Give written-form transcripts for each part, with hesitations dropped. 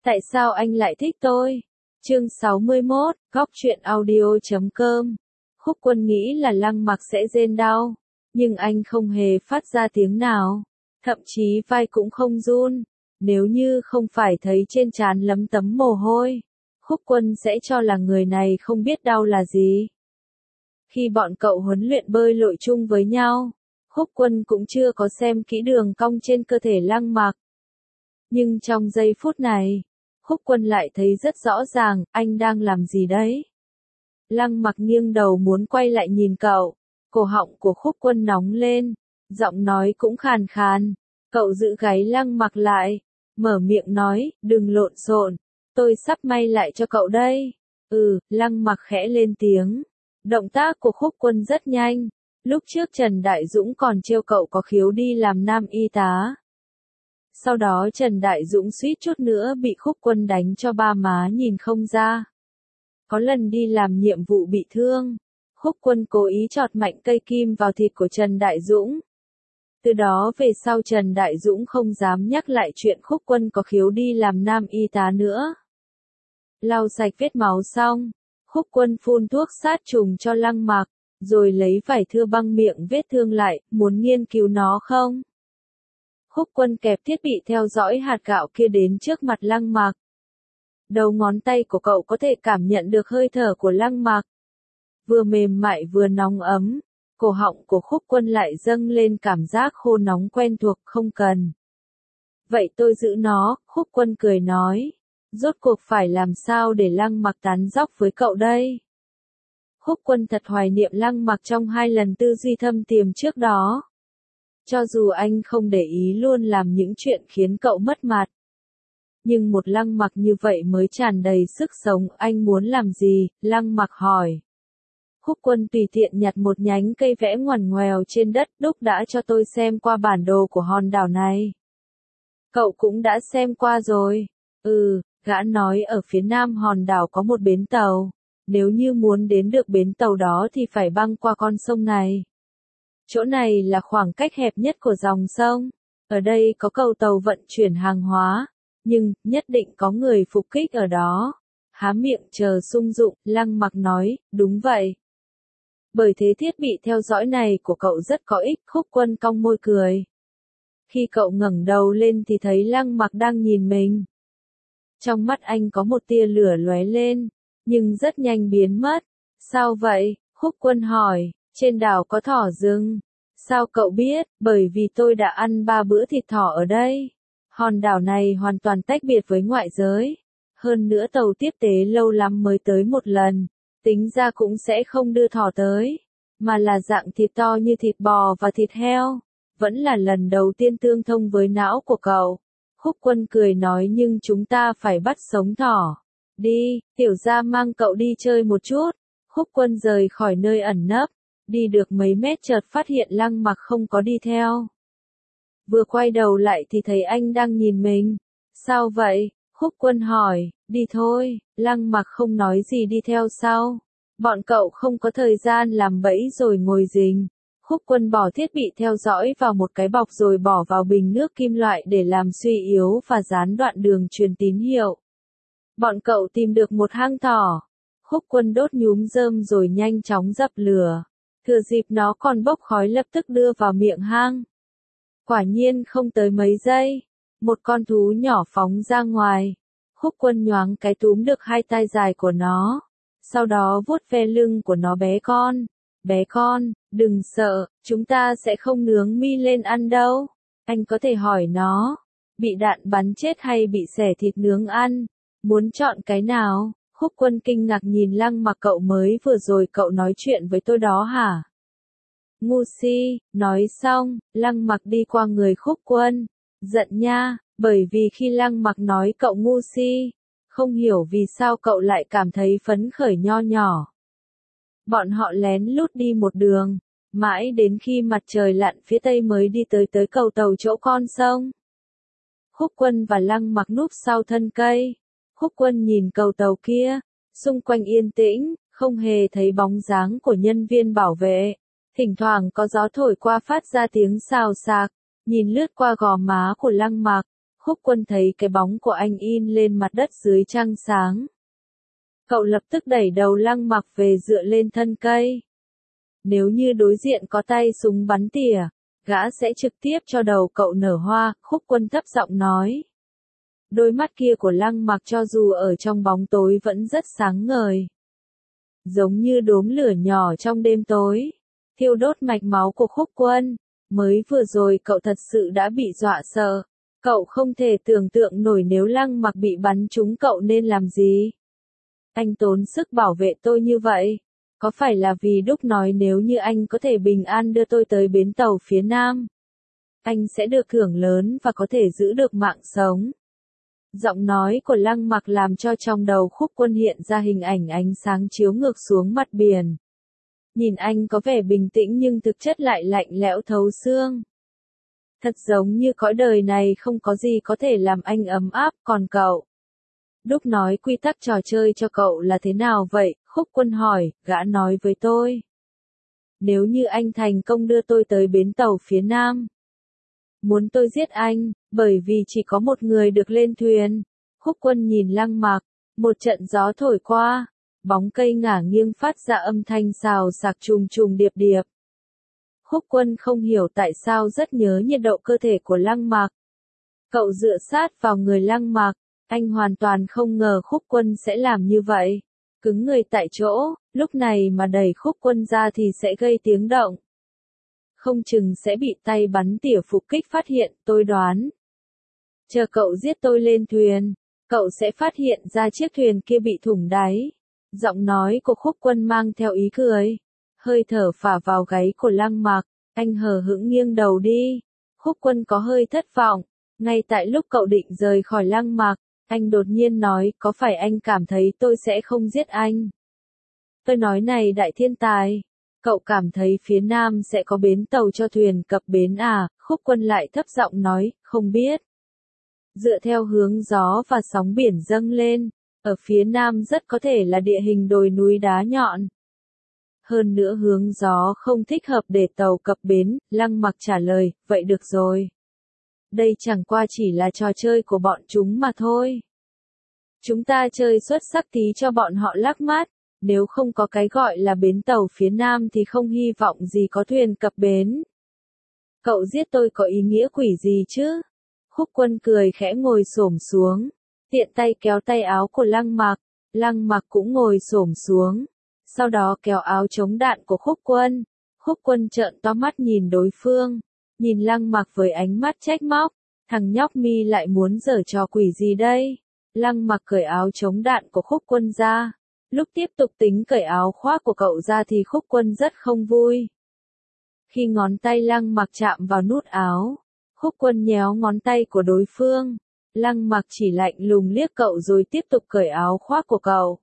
Tại sao anh lại thích tôi? Chương 61, Góc truyện audio.com. Khúc Quân nghĩ là Lăng Mặc sẽ rên đau, nhưng anh không hề phát ra tiếng nào, thậm chí vai cũng không run. Nếu như không phải thấy trên trán lấm tấm mồ hôi, Khúc Quân sẽ cho là người này không biết đau là gì. Khi bọn cậu huấn luyện bơi lội chung với nhau, Khúc Quân cũng chưa có xem kỹ đường cong trên cơ thể Lăng Mặc. Nhưng trong giây phút này, Khúc Quân lại thấy rất rõ ràng, anh đang làm gì đấy. Lăng Mặc nghiêng đầu muốn quay lại nhìn cậu, cổ họng của Khúc Quân nóng lên, giọng nói cũng khàn khàn. Cậu giữ gáy Lăng Mặc lại, mở miệng nói, đừng lộn xộn, tôi sắp may lại cho cậu đây. Lăng Mặc khẽ lên tiếng. Động tác của Khúc Quân rất nhanh, lúc trước Trần Đại Dũng còn trêu cậu có khiếu đi làm nam y tá. Sau đó Trần Đại Dũng suýt chút nữa bị Khúc Quân đánh cho ba má nhìn không ra. Có lần đi làm nhiệm vụ bị thương, Khúc Quân cố ý chọt mạnh cây kim vào thịt của Trần Đại Dũng. Từ đó về sau Trần Đại Dũng không dám nhắc lại chuyện Khúc Quân có khiếu đi làm nam y tá nữa. Lau sạch vết máu xong, Khúc Quân phun thuốc sát trùng cho Lăng Mặc, rồi lấy vải thưa băng miệng vết thương lại, muốn nghiên cứu nó không? Khúc Quân kẹp thiết bị theo dõi hạt gạo kia đến trước mặt Lăng Mặc. Đầu ngón tay của cậu có thể cảm nhận được hơi thở của Lăng Mặc. Vừa mềm mại vừa nóng ấm, cổ họng của Khúc Quân lại dâng lên cảm giác khô nóng quen thuộc, không cần. Vậy tôi giữ nó, Khúc Quân cười nói. Rốt cuộc phải làm sao để Lăng Mặc tán dóc với cậu đây? Khúc Quân thật hoài niệm Lăng Mặc trong 2 lần tư duy thâm tiềm trước đó. Cho dù anh không để ý luôn làm những chuyện khiến cậu mất mặt. Nhưng một Lăng Mặc như vậy mới tràn đầy sức sống, anh muốn làm gì? Lăng Mặc hỏi. Khúc Quân tùy tiện nhặt một nhánh cây vẽ ngoằn ngoèo trên đất, đúc đã cho tôi xem qua bản đồ của hòn đảo này. Cậu cũng đã xem qua rồi. Gã nói ở phía nam hòn đảo có một bến tàu. Nếu như muốn đến được bến tàu đó thì phải băng qua con sông này. Chỗ này là khoảng cách hẹp nhất của dòng sông. Ở đây có cầu tàu vận chuyển hàng hóa. Nhưng, nhất định có người phục kích ở đó. Há miệng chờ sung dụng, Lăng Mặc nói, đúng vậy. Bởi thế thiết bị theo dõi này của cậu rất có ích, Khúc Quân cong môi cười. Khi cậu ngẩng đầu lên thì thấy Lăng Mặc đang nhìn mình. Trong mắt anh có một tia lửa lóe lên, nhưng rất nhanh biến mất. Sao vậy? Khúc Quân hỏi, trên đảo có thỏ rừng. Sao cậu biết? Bởi vì tôi đã ăn 3 bữa thịt thỏ ở đây. Hòn đảo này hoàn toàn tách biệt với ngoại giới. Hơn nữa tàu tiếp tế lâu lắm mới tới một lần. Tính ra cũng sẽ không đưa thỏ tới, mà là dạng thịt to như thịt bò và thịt heo. Vẫn là lần đầu tiên tương thông với não của cậu. Khúc Quân cười nói nhưng chúng ta phải bắt sống thỏ. Đi, tiểu gia mang cậu đi chơi một chút. Khúc Quân rời khỏi nơi ẩn nấp. Đi được mấy mét chợt phát hiện Lăng Mặc không có đi theo. Vừa quay đầu lại thì thấy anh đang nhìn mình. Sao vậy? Khúc Quân hỏi. Đi thôi. Lăng Mặc không nói gì đi theo sau. Bọn cậu không có thời gian làm bẫy rồi ngồi rình. Khúc Quân bỏ thiết bị theo dõi vào một cái bọc rồi bỏ vào bình nước kim loại để làm suy yếu và gián đoạn đường truyền tín hiệu. Bọn cậu tìm được một hang thỏ. Khúc Quân đốt nhúm rơm rồi nhanh chóng dập lửa. Thừa dịp nó còn bốc khói lập tức đưa vào miệng hang. Quả nhiên không tới mấy giây, một con thú nhỏ phóng ra ngoài. Khúc Quân nhoáng cái túm được 2 tai dài của nó. Sau đó vuốt ve lưng của nó. Bé con, đừng sợ, chúng ta sẽ không nướng mi lên ăn đâu. Anh có thể hỏi nó, bị đạn bắn chết hay bị xẻ thịt nướng ăn? Muốn chọn cái nào? Khúc Quân kinh ngạc nhìn Lăng Mặc, cậu mới vừa rồi cậu nói chuyện với tôi đó hả? Ngu si, nói xong, Lăng Mặc đi qua người Khúc Quân. Giận nha, bởi vì khi Lăng Mặc nói cậu ngu si, không hiểu vì sao cậu lại cảm thấy phấn khởi nho nhỏ. Bọn họ lén lút đi một đường, mãi đến khi mặt trời lặn phía tây mới đi tới cầu tàu chỗ con sông. Khúc Quân và Lăng Mặc núp sau thân cây. Khúc Quân nhìn cầu tàu kia, xung quanh yên tĩnh, không hề thấy bóng dáng của nhân viên bảo vệ. Thỉnh thoảng có gió thổi qua phát ra tiếng xào xạc, nhìn lướt qua gò má của Lăng Mặc. Khúc Quân thấy cái bóng của anh in lên mặt đất dưới trăng sáng. Cậu lập tức đẩy đầu Lăng Mặc về dựa lên thân cây. Nếu như đối diện có tay súng bắn tỉa, gã sẽ trực tiếp cho đầu cậu nở hoa, Khúc Quân thấp giọng nói. Đôi mắt kia của Lăng Mặc cho dù ở trong bóng tối vẫn rất sáng ngời. Giống như đốm lửa nhỏ trong đêm tối, thiêu đốt mạch máu của Khúc Quân. Mới vừa rồi cậu thật sự đã bị dọa sợ. Cậu không thể tưởng tượng nổi nếu Lăng Mặc bị bắn trúng cậu nên làm gì. Anh tốn sức bảo vệ tôi như vậy. Có phải là vì Đúc nói nếu như anh có thể bình an đưa tôi tới bến tàu phía Nam, anh sẽ được thưởng lớn và có thể giữ được mạng sống. Giọng nói của Lăng Mặc làm cho trong đầu Khúc Quân hiện ra hình ảnh ánh sáng chiếu ngược xuống mặt biển. Nhìn anh có vẻ bình tĩnh nhưng thực chất lại lạnh lẽo thấu xương. Thật giống như cõi đời này không có gì có thể làm anh ấm áp, còn cậu. Đúc nói quy tắc trò chơi cho cậu là thế nào vậy? Khúc Quân hỏi, gã nói với tôi. Nếu như anh thành công đưa tôi tới bến tàu phía Nam. Muốn tôi giết anh, bởi vì chỉ có một người được lên thuyền. Khúc Quân nhìn Lăng Mặc, một trận gió thổi qua, bóng cây ngả nghiêng phát ra âm thanh xào xạc trùng trùng điệp điệp. Khúc Quân không hiểu tại sao rất nhớ nhiệt độ cơ thể của Lăng Mặc. Cậu dựa sát vào người Lăng Mặc, anh hoàn toàn không ngờ Khúc Quân sẽ làm như vậy. Cứng người tại chỗ, lúc này mà đẩy Khúc Quân ra thì sẽ gây tiếng động. Không chừng sẽ bị tay bắn tỉa phục kích phát hiện, tôi đoán. Chờ cậu giết tôi lên thuyền, cậu sẽ phát hiện ra chiếc thuyền kia bị thủng đáy. Giọng nói của Khúc Quân mang theo ý cười. Hơi thở phả vào gáy của Lăng Mặc, anh hờ hững nghiêng đầu đi. Khúc Quân có hơi thất vọng. Ngay tại lúc cậu định rời khỏi Lăng Mặc, anh đột nhiên nói, có phải anh cảm thấy tôi sẽ không giết anh? Tôi nói này đại thiên tài, cậu cảm thấy phía Nam sẽ có bến tàu cho thuyền cập bến à? Khúc Quân lại thấp giọng nói, không biết. Dựa theo hướng gió và sóng biển dâng lên, ở phía Nam rất có thể là địa hình đồi núi đá nhọn. Hơn nữa hướng gió không thích hợp để tàu cập bến, Lăng Mặc trả lời, vậy được rồi. Đây chẳng qua chỉ là trò chơi của bọn chúng mà thôi. Chúng ta chơi xuất sắc tí cho bọn họ lắc mắt, nếu không có cái gọi là bến tàu phía Nam thì không hy vọng gì có thuyền cập bến. Cậu giết tôi có ý nghĩa quỷ gì chứ? Khúc Quân cười khẽ ngồi xổm xuống, tiện tay kéo tay áo của Lăng Mặc cũng ngồi xổm xuống, sau đó kéo áo chống đạn của Khúc Quân. Khúc Quân trợn to mắt nhìn đối phương, nhìn Lăng Mặc với ánh mắt trách móc, thằng nhóc mi lại muốn giở trò quỷ gì đây? Lăng Mặc cởi áo chống đạn của Khúc Quân ra, lúc tiếp tục tính cởi áo khoác của cậu ra thì Khúc Quân rất không vui. Khi ngón tay Lăng Mặc chạm vào nút áo, Khúc Quân nhéo ngón tay của đối phương, Lăng Mặc chỉ lạnh lùng liếc cậu rồi tiếp tục cởi áo khoác của cậu.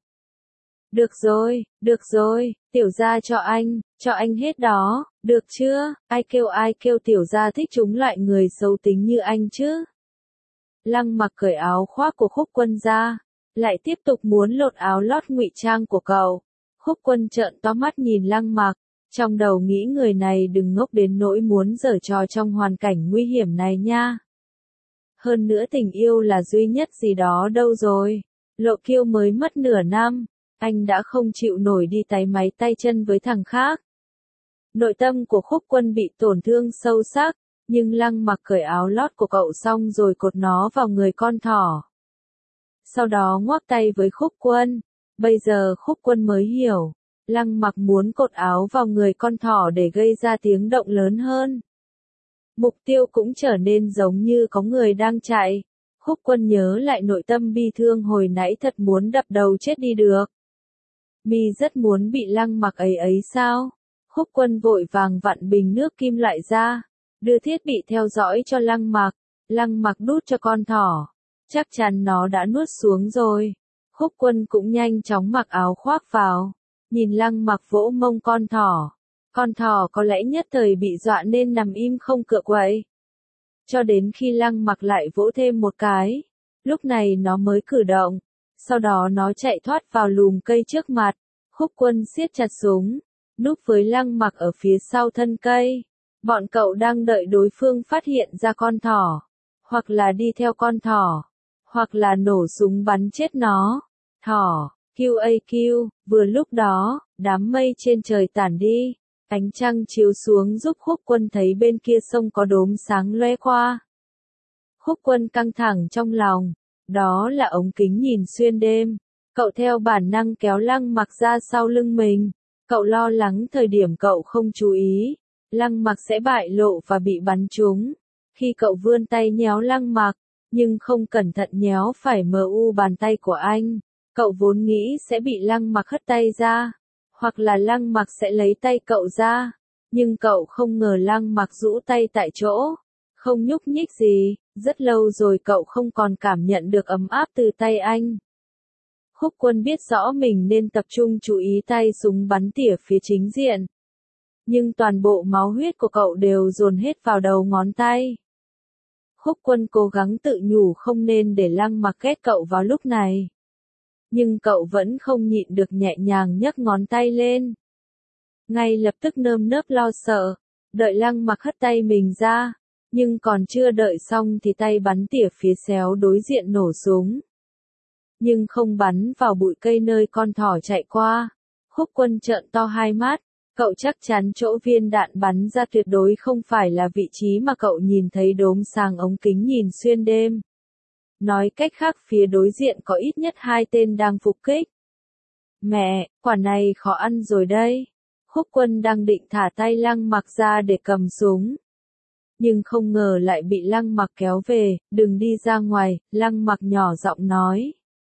Được rồi, tiểu gia cho anh hết đó, được chưa? Ai kêu tiểu gia thích chúng loại người xấu tính như anh chứ? Lăng Mặc cởi áo khoác của Khúc Quân ra, lại tiếp tục muốn lột áo lót ngụy trang của cậu. Khúc Quân trợn to mắt nhìn Lăng Mặc, trong đầu nghĩ người này đừng ngốc đến nỗi muốn giở trò trong hoàn cảnh nguy hiểm này nha. Hơn nữa tình yêu là duy nhất gì đó đâu rồi. Lộ Kiêu mới mất nửa năm, anh đã không chịu nổi đi táy máy tay chân với thằng khác. Nội tâm của Khúc Quân bị tổn thương sâu sắc, nhưng Lăng Mặc cởi áo lót của cậu xong rồi cột nó vào người con thỏ. Sau đó ngoắc tay với Khúc Quân. Bây giờ Khúc Quân mới hiểu, Lăng Mặc muốn cột áo vào người con thỏ để gây ra tiếng động lớn hơn. Mục tiêu cũng trở nên giống như có người đang chạy. Khúc Quân nhớ lại nội tâm bi thương hồi nãy thật muốn đập đầu chết đi được. Mi rất muốn bị Lăng Mặc ấy sao? Khúc Quân vội vàng vặn bình nước kim loại ra, đưa thiết bị theo dõi cho Lăng Mặc. Lăng Mặc đút cho con thỏ, chắc chắn nó đã nuốt xuống rồi. Khúc Quân cũng nhanh chóng mặc áo khoác vào, nhìn Lăng Mặc vỗ mông con thỏ. Con thỏ có lẽ nhất thời bị dọa nên nằm im không cựa quậy. Cho đến khi Lăng Mặc lại vỗ thêm một cái, lúc này nó mới cử động, sau đó nó chạy thoát vào lùm cây trước mặt. Khúc Quân siết chặt súng, núp với Lăng Mặc ở phía sau thân cây. Bọn cậu đang đợi đối phương phát hiện ra con thỏ. hoặc là đi theo con thỏ, hoặc là nổ súng bắn chết nó. Thỏ, QAQ, vừa lúc đó, đám mây trên trời tản đi, ánh trăng chiếu xuống giúp Khúc Quân thấy bên kia sông có đốm sáng loe qua. Khúc Quân căng thẳng trong lòng, đó là ống kính nhìn xuyên đêm. Cậu theo bản năng kéo Lăng Mặc ra sau lưng mình. Cậu lo lắng thời điểm cậu không chú ý, Lăng Mặc sẽ bại lộ và bị bắn trúng. Khi cậu vươn tay nhéo Lăng Mặc, nhưng không cẩn thận nhéo phải bàn tay của anh. Cậu vốn nghĩ sẽ bị Lăng Mặc hất tay ra, hoặc là Lăng Mặc sẽ lấy tay cậu ra. Nhưng cậu không ngờ Lăng Mặc rũ tay tại chỗ, không nhúc nhích gì. Rất lâu rồi cậu không còn cảm nhận được ấm áp từ tay anh. Khúc Quân biết rõ mình nên tập trung chú ý tay súng bắn tỉa phía chính diện. Nhưng toàn bộ máu huyết của cậu đều dồn hết vào đầu ngón tay. Khúc Quân cố gắng tự nhủ không nên để Lăng Mặc ghét cậu vào lúc này. Nhưng cậu vẫn không nhịn được nhẹ nhàng nhấc ngón tay lên. Ngay lập tức nơm nớp lo sợ, đợi Lăng Mặc hất tay mình ra. Nhưng còn chưa đợi xong thì tay bắn tỉa phía xéo đối diện nổ súng. Nhưng không bắn vào bụi cây nơi con thỏ chạy qua. Khúc Quân trợn to hai mắt, cậu chắc chắn chỗ viên đạn bắn ra tuyệt đối không phải là vị trí mà cậu nhìn thấy đốm sáng ống kính nhìn xuyên đêm. Nói cách khác phía đối diện có ít nhất 2 tên đang phục kích. Mẹ, quả này khó ăn rồi đây. Khúc Quân đang định thả tay Lăng Mặc ra để cầm súng. Nhưng không ngờ lại bị Lăng Mặc kéo về, đừng đi ra ngoài, Lăng Mặc nhỏ giọng nói.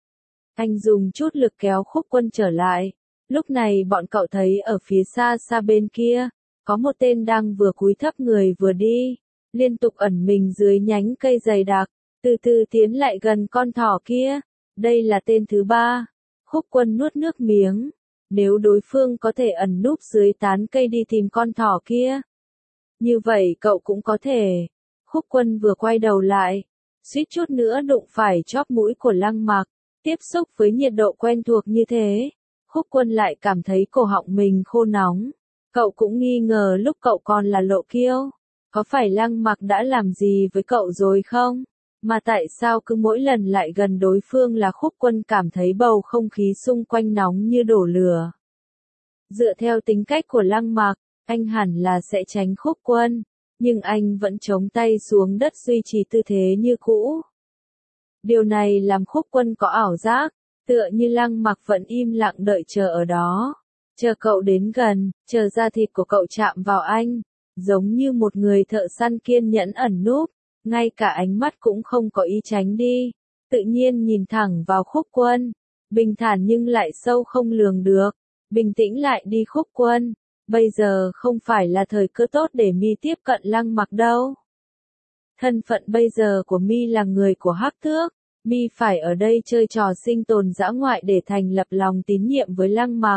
Anh dùng chút lực kéo Khúc Quân trở lại. Lúc này bọn cậu thấy ở phía xa xa bên kia, có một tên đang vừa cúi thấp người vừa đi, liên tục ẩn mình dưới nhánh cây dày đặc, từ từ tiến lại gần con thỏ kia. Đây là tên thứ 3. Khúc Quân nuốt nước miếng. Nếu đối phương có thể ẩn núp dưới tán cây đi tìm con thỏ kia, như vậy cậu cũng có thể. Khúc Quân vừa quay đầu lại, suýt chút nữa đụng phải chóp mũi của Lăng Mặc. Tiếp xúc với nhiệt độ quen thuộc như thế, Khúc Quân lại cảm thấy cổ họng mình khô nóng. Cậu cũng nghi ngờ lúc cậu còn là lộ kiêu, có phải Lăng Mặc đã làm gì với cậu rồi không? Mà tại sao cứ mỗi lần lại gần đối phương là Khúc Quân cảm thấy bầu không khí xung quanh nóng như đổ lửa. Dựa theo tính cách của Lăng Mặc, anh hẳn là sẽ tránh Khúc Quân, nhưng anh vẫn chống tay xuống đất duy trì tư thế như cũ. Điều này làm Khúc Quân có ảo giác, tựa như Lăng Mặc vẫn im lặng đợi chờ ở đó. Chờ cậu đến gần, chờ da thịt của cậu chạm vào anh, giống như một người thợ săn kiên nhẫn ẩn núp, ngay cả ánh mắt cũng không có ý tránh đi, tự nhiên nhìn thẳng vào Khúc Quân, bình thản nhưng lại sâu không lường được. Bình tĩnh lại đi Khúc Quân, bây giờ không phải là thời cơ tốt để mi tiếp cận Lăng Mặc đâu. Thân phận bây giờ của mi là người của Hắc Thước, mi phải ở đây chơi trò sinh tồn dã ngoại để thành lập lòng tín nhiệm với Lăng Mặc.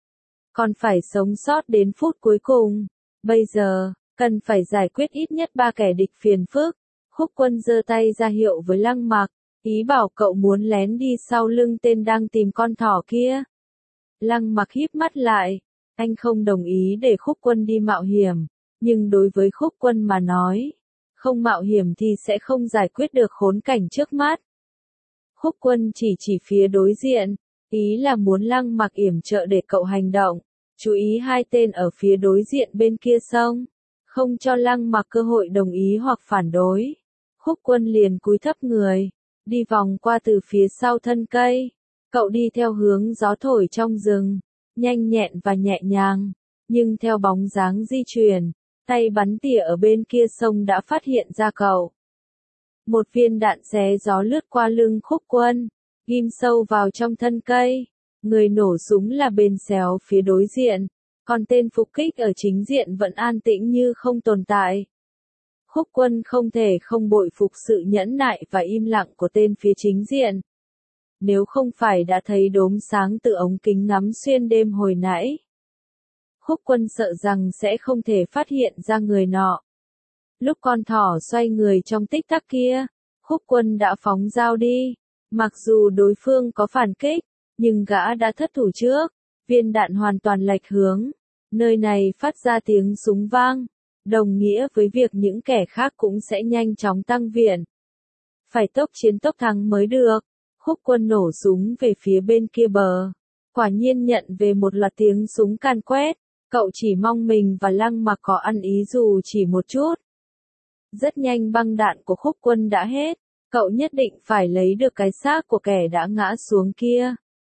Còn phải sống sót đến phút cuối cùng. Bây giờ, cần phải giải quyết ít nhất 3 kẻ địch phiền phức. Khúc Quân giơ tay ra hiệu với Lăng Mặc, ý bảo cậu muốn lén đi sau lưng tên đang tìm con thỏ kia. Lăng Mặc híp mắt lại, anh không đồng ý để Khúc Quân đi mạo hiểm, nhưng đối với Khúc Quân mà nói, không mạo hiểm thì sẽ không giải quyết được khốn cảnh trước mắt. Khúc Quân chỉ phía đối diện, ý là muốn Lăng Mặc yểm trợ để cậu hành động, chú ý 2 tên ở phía đối diện bên kia sông, không cho Lăng Mặc cơ hội đồng ý hoặc phản đối. Khúc Quân liền cúi thấp người, đi vòng qua từ phía sau thân cây. Cậu đi theo hướng gió thổi trong rừng, nhanh nhẹn và nhẹ nhàng, nhưng theo bóng dáng di chuyển, tay bắn tỉa ở bên kia sông đã phát hiện ra cậu. Một viên đạn xé gió lướt qua lưng Khúc Quân, ghim sâu vào trong thân cây. Người nổ súng là bên xéo phía đối diện, còn tên phục kích ở chính diện vẫn an tĩnh như không tồn tại. Khúc Quân không thể không bội phục sự nhẫn nại và im lặng của tên phía chính diện. Nếu không phải đã thấy đốm sáng từ ống kính ngắm xuyên đêm hồi nãy, Khúc Quân sợ rằng sẽ không thể phát hiện ra người nọ. Lúc con thỏ xoay người trong tích tắc kia, Khúc Quân đã phóng dao đi. Mặc dù đối phương có phản kích, nhưng gã đã thất thủ trước. Viên đạn hoàn toàn lệch hướng. Nơi này phát ra tiếng súng vang, đồng nghĩa với việc những kẻ khác cũng sẽ nhanh chóng tăng viện. Phải tốc chiến tốc thắng mới được. Khúc Quân nổ súng về phía bên kia bờ. Quả nhiên nhận về một loạt tiếng súng can quét. Cậu chỉ mong mình và Lăng Mặc có ăn ý dù chỉ một chút. Rất nhanh băng đạn của Khúc Quân đã hết. Cậu nhất định phải lấy được cái xác của kẻ đã ngã xuống kia.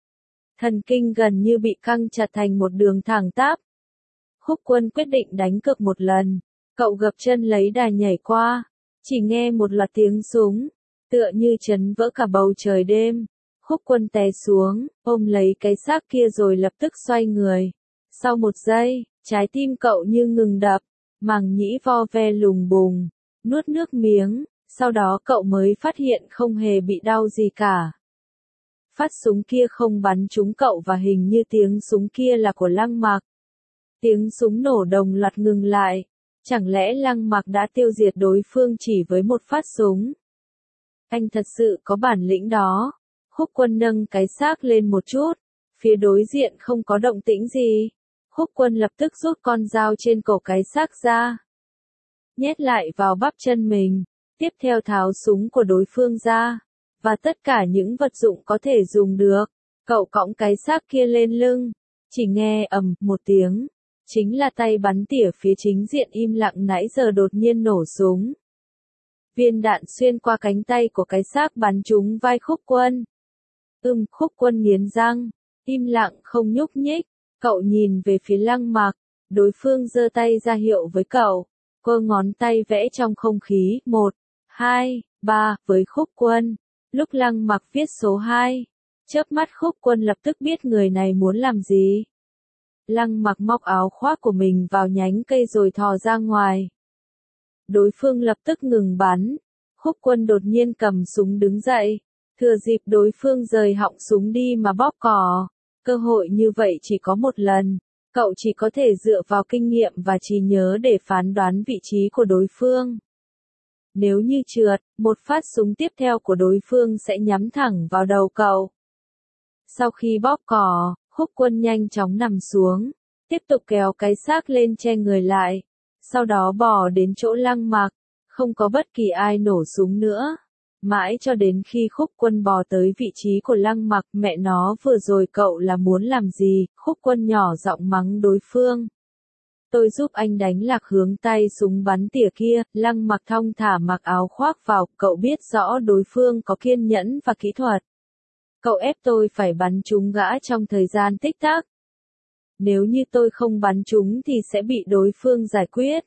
Thần kinh gần như bị căng chặt thành một đường thẳng tắp. Khúc Quân quyết định đánh cược một lần. Cậu gập chân lấy đà nhảy qua. Chỉ nghe một loạt tiếng súng. Tựa như chấn vỡ cả bầu trời đêm. Khúc Quân té xuống, ôm lấy cái xác kia rồi lập tức xoay người. Sau một giây, trái tim cậu như ngừng đập. Màng nhĩ vo ve lùng bùng. Nuốt nước miếng. Sau đó cậu mới phát hiện không hề bị đau gì cả. Phát súng kia không bắn trúng cậu và hình như tiếng súng kia là của Lăng Mặc. Tiếng súng nổ đồng loạt ngừng lại. Chẳng lẽ Lăng Mặc đã tiêu diệt đối phương chỉ với một phát súng? Anh thật sự có bản lĩnh đó. Khúc Quân nâng cái xác lên một chút. Phía đối diện không có động tĩnh gì. Khúc Quân lập tức rút con dao trên cổ cái xác ra. Nhét lại vào bắp chân mình. Tiếp theo tháo súng của đối phương ra. Và tất cả những vật dụng có thể dùng được. Cậu cõng cái xác kia lên lưng. Chỉ nghe ầm một tiếng. Chính là tay bắn tỉa phía chính diện im lặng nãy giờ đột nhiên nổ súng. Viên đạn xuyên qua cánh tay của cái xác bắn trúng vai Khúc Quân. Khúc Quân nghiến răng. Im lặng không nhúc nhích. Cậu nhìn về phía Lăng Mặc. Đối phương giơ tay ra hiệu với cậu. Cơ ngón tay vẽ trong không khí. 1, 2, 3 với Khúc Quân. Lúc Lăng Mặc viết số 2. Chớp mắt Khúc Quân lập tức biết người này muốn làm gì. Lăng Mặc móc áo khoác của mình vào nhánh cây rồi thò ra ngoài. Đối phương lập tức ngừng bắn. Khúc Quân đột nhiên cầm súng đứng dậy. Thừa dịp đối phương rời họng súng đi mà bóp cò. Cơ hội như vậy chỉ có một lần. Cậu chỉ có thể dựa vào kinh nghiệm và trí nhớ để phán đoán vị trí của đối phương. Nếu như trượt, một phát súng tiếp theo của đối phương sẽ nhắm thẳng vào đầu cậu. Sau khi bóp cò, Khúc Quân nhanh chóng nằm xuống, tiếp tục kéo cái xác lên che người lại, sau đó bò đến chỗ Lăng Mặc, không có bất kỳ ai nổ súng nữa. Mãi cho đến khi Khúc Quân bò tới vị trí của Lăng Mặc, mẹ nó vừa rồi cậu là muốn làm gì? Khúc Quân nhỏ giọng mắng đối phương. Tôi giúp anh đánh lạc hướng tay súng bắn tỉa kia. Lăng Mặc thong thả mặc áo khoác vào, cậu biết rõ đối phương có kiên nhẫn và kỹ thuật. Cậu ép tôi phải bắn trúng gã trong thời gian tích tắc. Nếu như tôi không bắn trúng thì sẽ bị đối phương giải quyết.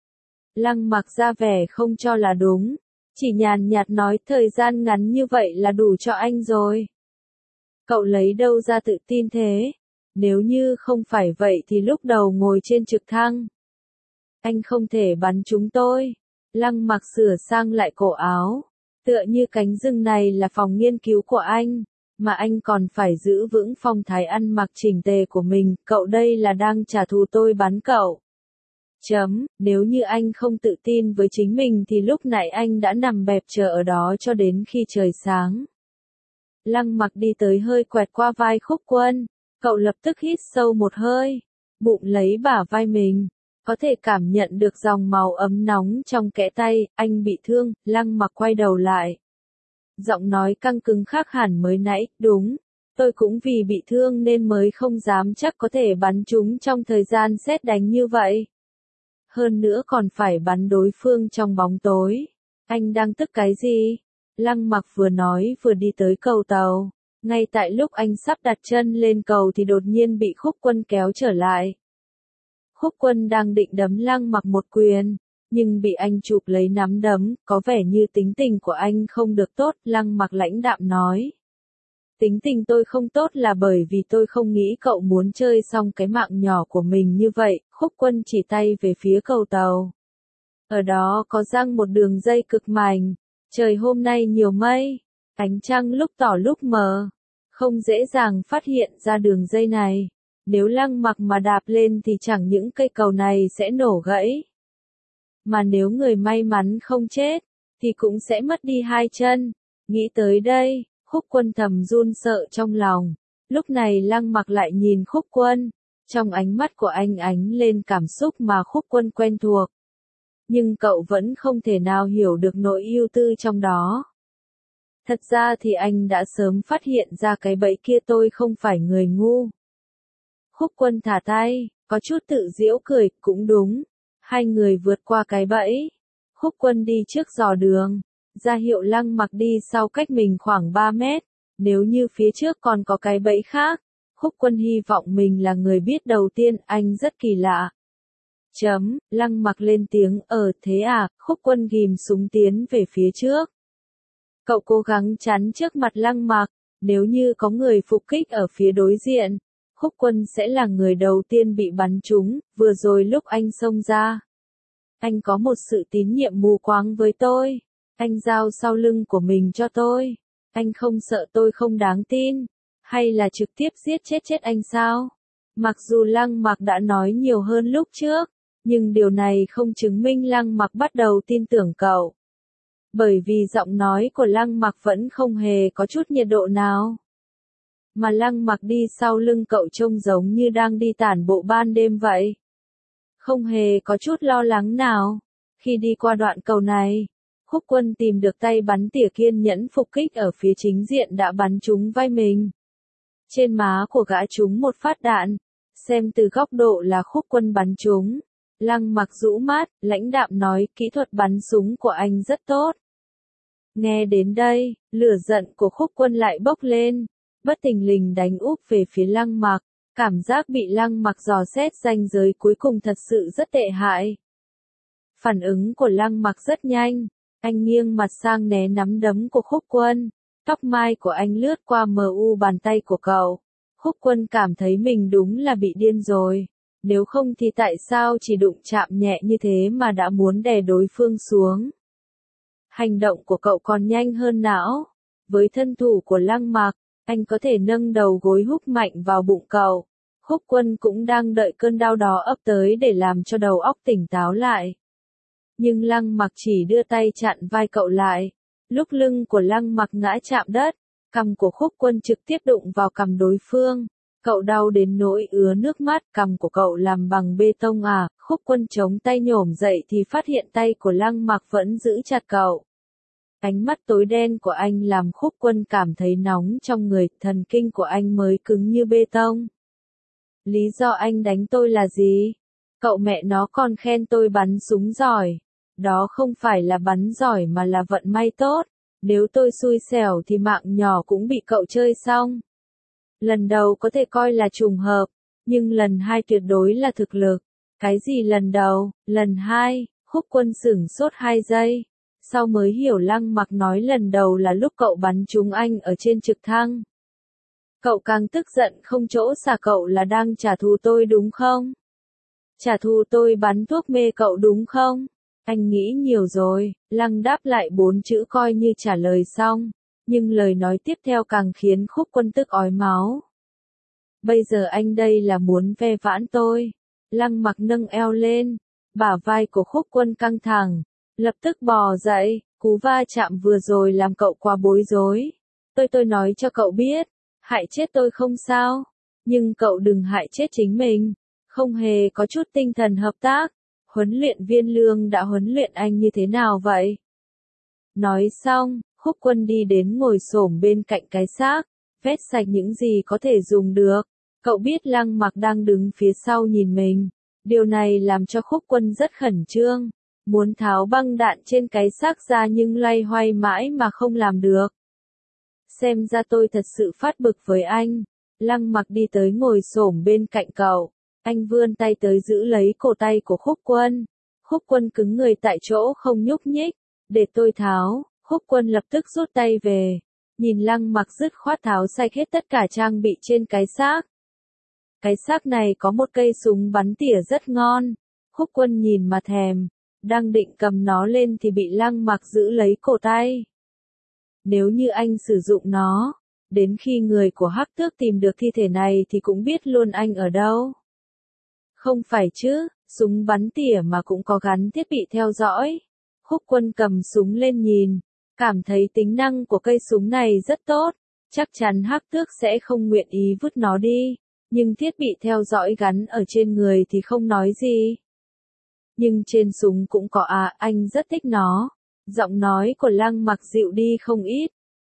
Lăng Mặc ra vẻ không cho là đúng. Chỉ nhàn nhạt nói thời gian ngắn như vậy là đủ cho anh rồi. Cậu lấy đâu ra tự tin thế? Nếu như không phải vậy thì lúc đầu ngồi trên trực thăng. Anh không thể bắn chúng tôi. Lăng Mặc sửa sang lại cổ áo. Tựa như cánh rừng này là phòng nghiên cứu của anh. Mà anh còn phải giữ vững phong thái ăn mặc chỉnh tề của mình. Cậu đây là đang trả thù tôi bắn cậu. Nếu như anh không tự tin với chính mình thì lúc nãy anh đã nằm bẹp chờ ở đó cho đến khi trời sáng. Lăng Mặc đi tới hơi quẹt qua vai Khúc Quân. Cậu lập tức hít sâu một hơi. Bụng lấy bả vai mình. Có thể cảm nhận được dòng máu ấm nóng trong kẽ tay. Anh bị thương. Lăng Mặc quay đầu lại. Giọng nói căng cứng khác hẳn mới nãy. Đúng. Tôi cũng vì bị thương nên mới không dám chắc có thể bắn chúng trong thời gian sét đánh như vậy. Hơn nữa còn phải bắn đối phương trong bóng tối. Anh đang tức cái gì? Lăng Mặc vừa nói vừa đi tới cầu tàu. Ngay tại lúc anh sắp đặt chân lên cầu thì đột nhiên bị Khúc Quân kéo trở lại. Khúc Quân đang định đấm Lăng Mặc một quyền, nhưng bị anh chụp lấy nắm đấm, có vẻ như tính tình của anh không được tốt. Lăng Mặc lãnh đạm nói. Tính tình tôi không tốt là bởi vì tôi không nghĩ cậu muốn chơi xong cái mạng nhỏ của mình như vậy. Khúc Quân chỉ tay về phía cầu tàu. Ở đó có răng một đường dây cực mảnh. Trời hôm nay nhiều mây. Ánh trăng lúc tỏ lúc mờ. Không dễ dàng phát hiện ra đường dây này. Nếu Lăng Mặc mà đạp lên thì chẳng những cây cầu này sẽ nổ gãy. Mà nếu người may mắn không chết, thì cũng sẽ mất đi hai chân. Nghĩ tới đây, Khúc Quân thầm run sợ trong lòng. Lúc này Lăng Mặc lại nhìn Khúc Quân. Trong ánh mắt của anh ánh lên cảm xúc mà Khúc Quân quen thuộc. Nhưng cậu vẫn không thể nào hiểu được nỗi ưu tư trong đó. Thật ra thì anh đã sớm phát hiện ra cái bẫy kia, tôi không phải người ngu. Khúc Quân thả tay, có chút tự giễu cười, cũng đúng. Hai người vượt qua cái bẫy. Khúc Quân đi trước dò đường, ra hiệu Lăng Mặc đi sau cách mình khoảng 3 mét. Nếu như phía trước còn có cái bẫy khác, Khúc Quân hy vọng mình là người biết đầu tiên, anh rất kỳ lạ. Lăng Mặc lên tiếng, thế à, Khúc Quân ghim súng tiến về phía trước. Cậu cố gắng chắn trước mặt Lăng Mặc, nếu như có người phục kích ở phía đối diện, Khúc Quân sẽ là người đầu tiên bị bắn trúng, vừa rồi lúc anh xông ra. Anh có một sự tín nhiệm mù quáng với tôi, anh giao sau lưng của mình cho tôi, anh không sợ tôi không đáng tin, hay là trực tiếp giết chết anh sao? Mặc dù Lăng Mặc đã nói nhiều hơn lúc trước, nhưng điều này không chứng minh Lăng Mặc bắt đầu tin tưởng cậu. Bởi vì giọng nói của Lăng Mặc vẫn không hề có chút nhiệt độ nào. Mà Lăng Mặc đi sau lưng cậu trông giống như đang đi tản bộ ban đêm vậy. Không hề có chút lo lắng nào. Khi đi qua đoạn cầu này, Khúc Quân tìm được tay bắn tỉa kiên nhẫn phục kích ở phía chính diện đã bắn trúng vai mình. Trên má của gã trúng một phát đạn. Xem từ góc độ là Khúc Quân bắn trúng. Lăng Mặc rũ mắt, lãnh đạm nói, kỹ thuật bắn súng của anh rất tốt. Nghe đến đây, lửa giận của Khúc Quân lại bốc lên, bất thình lình đánh úp về phía Lăng Mặc, cảm giác bị Lăng Mặc dò xét ranh giới cuối cùng thật sự rất tệ hại. Phản ứng của Lăng Mặc rất nhanh, anh nghiêng mặt sang né nắm đấm của Khúc Quân, tóc mai của anh lướt qua bàn tay của cậu. Khúc Quân cảm thấy mình đúng là bị điên rồi, nếu không thì tại sao chỉ đụng chạm nhẹ như thế mà đã muốn đè đối phương xuống. Hành động của cậu còn nhanh hơn não. Với thân thủ của Lăng Mặc, anh có thể nâng đầu gối húc mạnh vào bụng cậu. Khúc Quân cũng đang đợi cơn đau đó ập tới để làm cho đầu óc tỉnh táo lại. Nhưng Lăng Mặc chỉ đưa tay chặn vai cậu lại. Lúc lưng của Lăng Mặc ngã chạm đất, cằm của Khúc Quân trực tiếp đụng vào cằm đối phương. Cậu đau đến nỗi ứa nước mắt, cằm của cậu làm bằng bê tông à. Khúc Quân chống tay nhổm dậy thì phát hiện tay của Lăng Mặc vẫn giữ chặt cậu. Ánh mắt tối đen của anh làm Khúc Quân cảm thấy nóng trong người, thần kinh của anh mới cứng như bê tông. Lý do anh đánh tôi là gì? Cậu mẹ nó còn khen tôi bắn súng giỏi. Đó không phải là bắn giỏi mà là vận may tốt. Nếu tôi xui xẻo thì mạng nhỏ cũng bị cậu chơi xong. Lần đầu có thể coi là trùng hợp, nhưng lần hai tuyệt đối là thực lực. Cái gì lần đầu, lần hai, Khúc Quân sửng sốt 2 giây. Sau mới hiểu Lăng Mặc nói lần đầu là lúc cậu bắn trúng anh ở trên trực thăng. Cậu càng tức giận không chỗ xả, cậu là đang trả thù tôi đúng không? Trả thù tôi bắn thuốc mê cậu đúng không? Anh nghĩ nhiều rồi, Lăng đáp lại 4 chữ coi như trả lời xong, nhưng lời nói tiếp theo càng khiến Khúc Quân tức ói máu. Bây giờ anh đây là muốn ve vãn tôi. Lăng Mặc nâng eo lên, bả vai của Khúc Quân căng thẳng, lập tức bò dậy, cú va chạm vừa rồi làm cậu quá bối rối. Tôi nói cho cậu biết, hại chết tôi không sao, nhưng cậu đừng hại chết chính mình. Không hề có chút tinh thần hợp tác. Huấn luyện viên Lương đã huấn luyện anh như thế nào vậy? Nói xong, Khúc Quân đi đến ngồi xổm bên cạnh cái xác, vét sạch những gì có thể dùng được. Cậu biết Lăng Mặc đang đứng phía sau nhìn mình. Điều này làm cho Khúc Quân rất khẩn trương, muốn tháo băng đạn trên cái xác ra nhưng loay hoay mãi mà không làm được. Xem ra tôi thật sự phát bực với anh. Lăng Mặc đi tới ngồi xổm bên cạnh cậu. Anh vươn tay tới giữ lấy cổ tay của Khúc Quân. Khúc Quân cứng người tại chỗ không nhúc nhích. Để tôi tháo. Khúc Quân lập tức rút tay về. Nhìn Lăng Mặc dứt khoát tháo sạch hết tất cả trang bị trên cái xác. Cái xác này có một cây súng bắn tỉa rất ngon. Khúc Quân nhìn mà thèm. Đang định cầm nó lên thì bị Lăng Mặc giữ lấy cổ tay. Nếu như anh sử dụng nó, đến khi người của Hắc Tước tìm được thi thể này thì cũng biết luôn anh ở đâu. Không phải chứ, súng bắn tỉa mà cũng có gắn thiết bị theo dõi. Khúc Quân cầm súng lên nhìn, cảm thấy tính năng của cây súng này rất tốt, chắc chắn Hắc Tước sẽ không nguyện ý vứt nó đi, nhưng thiết bị theo dõi gắn ở trên người thì không nói gì. Nhưng trên súng cũng có anh rất thích nó. Giọng nói của Lăng Mặc dịu đi không ít,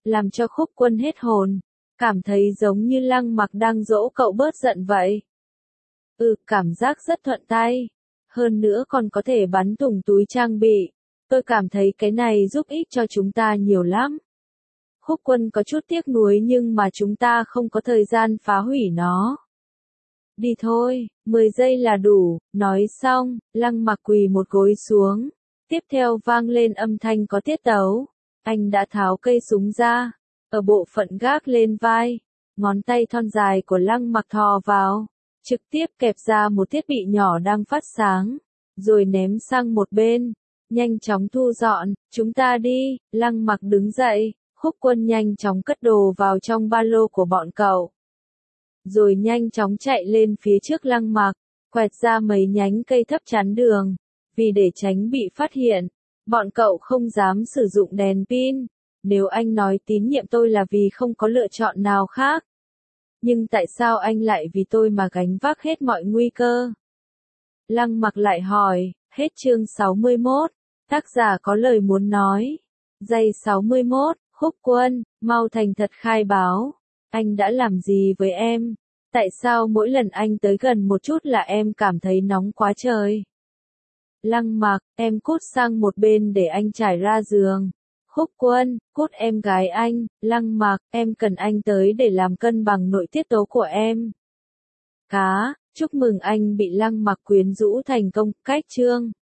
làm cho Khúc Quân hết hồn, cảm thấy giống như Lăng Mặc đang dỗ cậu bớt giận vậy. Cảm giác rất thuận tay, hơn nữa còn có thể bắn thủng túi trang bị, tôi cảm thấy cái này giúp ích cho chúng ta nhiều lắm. Khúc Quân có chút tiếc nuối nhưng mà chúng ta không có thời gian phá hủy nó. Đi thôi, 10 giây là đủ, nói xong, Lăng Mặc quỳ một gối xuống. Tiếp theo vang lên âm thanh có tiết tấu. Anh đã tháo cây súng ra, ở bộ phận gác lên vai. Ngón tay thon dài của Lăng Mặc thò vào, trực tiếp kẹp ra một thiết bị nhỏ đang phát sáng, rồi ném sang một bên. Nhanh chóng thu dọn, chúng ta đi, Lăng Mặc đứng dậy. Khúc Quân nhanh chóng cất đồ vào trong ba lô của bọn cậu. Rồi nhanh chóng chạy lên phía trước Lăng Mặc, quẹt ra mấy nhánh cây thấp chắn đường. Vì để tránh bị phát hiện, bọn cậu không dám sử dụng đèn pin. Nếu anh nói tín nhiệm tôi là vì không có lựa chọn nào khác. Nhưng tại sao anh lại vì tôi mà gánh vác hết mọi nguy cơ? Lăng Mặc lại hỏi, hết chương 61, tác giả có lời muốn nói. Giây 61, Khúc Quân, mau thành thật khai báo. Anh đã làm gì với em? Tại sao mỗi lần anh tới gần một chút là em cảm thấy nóng quá trời? Lăng Mặc, em cút sang một bên để anh trải ra giường. Khúc Quân, cút em gái anh. Lăng Mặc, em cần anh tới để làm cân bằng nội tiết tố của em. Cá, chúc mừng anh bị Lăng Mặc quyến rũ thành công. Cách chương